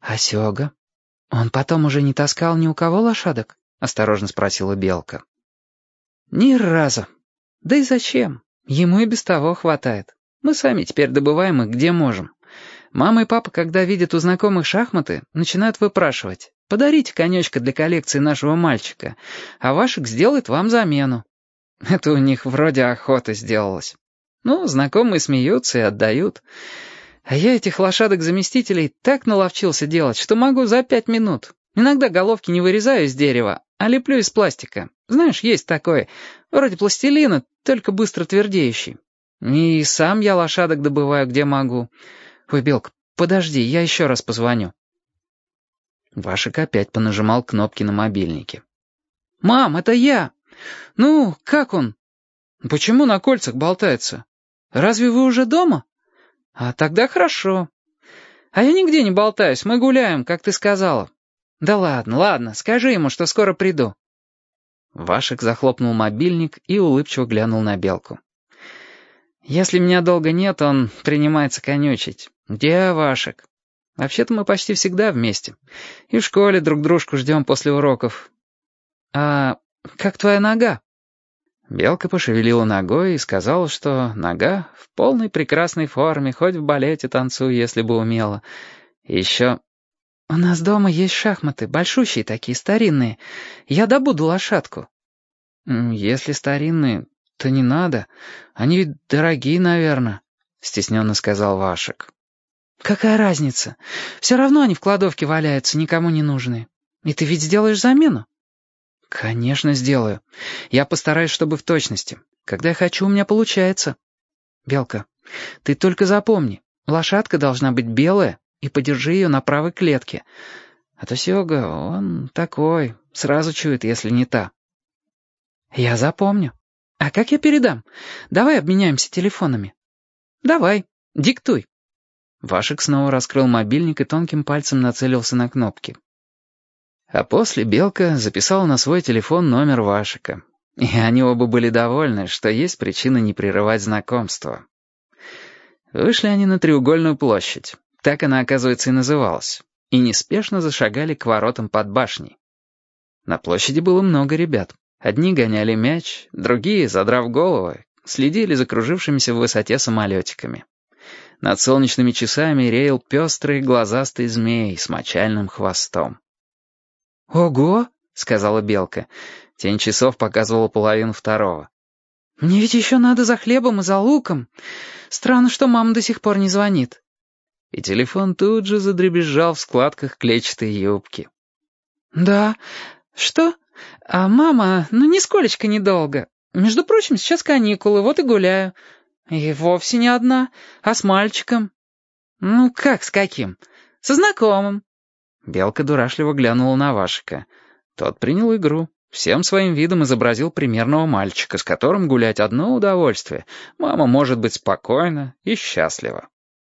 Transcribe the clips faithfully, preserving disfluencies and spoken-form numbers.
А Сёга? Он потом уже не таскал ни у кого лошадок? Осторожно спросила Белка. Ни разу. Да и зачем? Ему и без того хватает. Мы сами теперь добываем их где можем. Мама и папа, когда видят у знакомых шахматы, начинают выпрашивать. Подарите конечка для коллекции нашего мальчика, а Вашек сделает вам замену. Это у них вроде охота сделалась. Ну, знакомые смеются и отдают. А я этих лошадок-заместителей так наловчился делать, что могу за пять минут. Иногда головки не вырезаю из дерева, а леплю из пластика. Знаешь, есть такое, вроде пластилина, только быстро твердеющий. И сам я лошадок добываю, где могу. Ой, Белка, подожди, я еще раз позвоню. Вашек опять понажимал кнопки на мобильнике. «Мам, это я! Ну, как он? Почему на кольцах болтается? Разве вы уже дома? А тогда хорошо. А я нигде не болтаюсь, мы гуляем, как ты сказала. Да ладно, ладно, скажи ему, что скоро приду». Вашек захлопнул мобильник и улыбчиво глянул на Белку. «Если меня долго нет, он принимается конючить. Где Вашек? Вообще-то мы почти всегда вместе. И в школе друг дружку ждем после уроков. А как твоя нога?» Белка пошевелила ногой и сказала, что нога в полной прекрасной форме, хоть в балете танцуй, если бы умела. И еще... «У нас дома есть шахматы, большущие такие, старинные. Я добуду лошадку». «Если старинные, то не надо. Они ведь дорогие, наверное», — стесненно сказал Вашек. «Какая разница? Все равно они в кладовке валяются, никому не нужные. И ты ведь сделаешь замену?» «Конечно, сделаю. Я постараюсь, чтобы в точности. Когда я хочу, у меня получается. Белка, ты только запомни, лошадка должна быть белая, и подержи ее на правой клетке. А то Сёга, он такой, сразу чует, если не та». «Я запомню. А как я передам? Давай обменяемся телефонами». «Давай, диктуй». Вашек снова раскрыл мобильник и тонким пальцем нацелился на кнопки. А после Белка записала на свой телефон номер Вашека. И они оба были довольны, что есть причина не прерывать знакомство. Вышли они на Треугольную площадь. Так она, оказывается, и называлась. И неспешно зашагали к воротам под башней. На площади было много ребят. Одни гоняли мяч, другие, задрав головы, следили за кружившимися в высоте самолетиками. Над солнечными часами реял пестрый глазастый змей с мочальным хвостом. «Ого!» — сказала Белка. Тень часов показывала половину второго. «Мне ведь еще надо за хлебом и за луком. Странно, что мама до сих пор не звонит». И телефон тут же задребезжал в складках клетчатой юбки. «Да? Что? А мама, ну, нисколечко недолго. Между прочим, сейчас каникулы, вот и гуляю. И вовсе не одна, а с мальчиком». «Ну, как с каким? Со знакомым». Белка дурашливо глянула на Вашека. Тот принял игру. Всем своим видом изобразил примерного мальчика, с которым гулять одно удовольствие. Мама может быть спокойна и счастлива.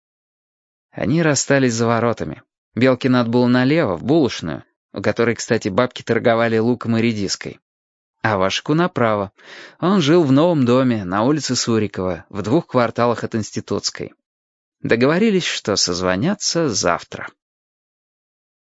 Они расстались за воротами. Белке надо было налево, в булочную, у которой, кстати, бабки торговали луком и редиской. А Вашеку направо. Он жил в новом доме на улице Сурикова, в двух кварталах от Институтской. Договорились, что созвонятся завтра.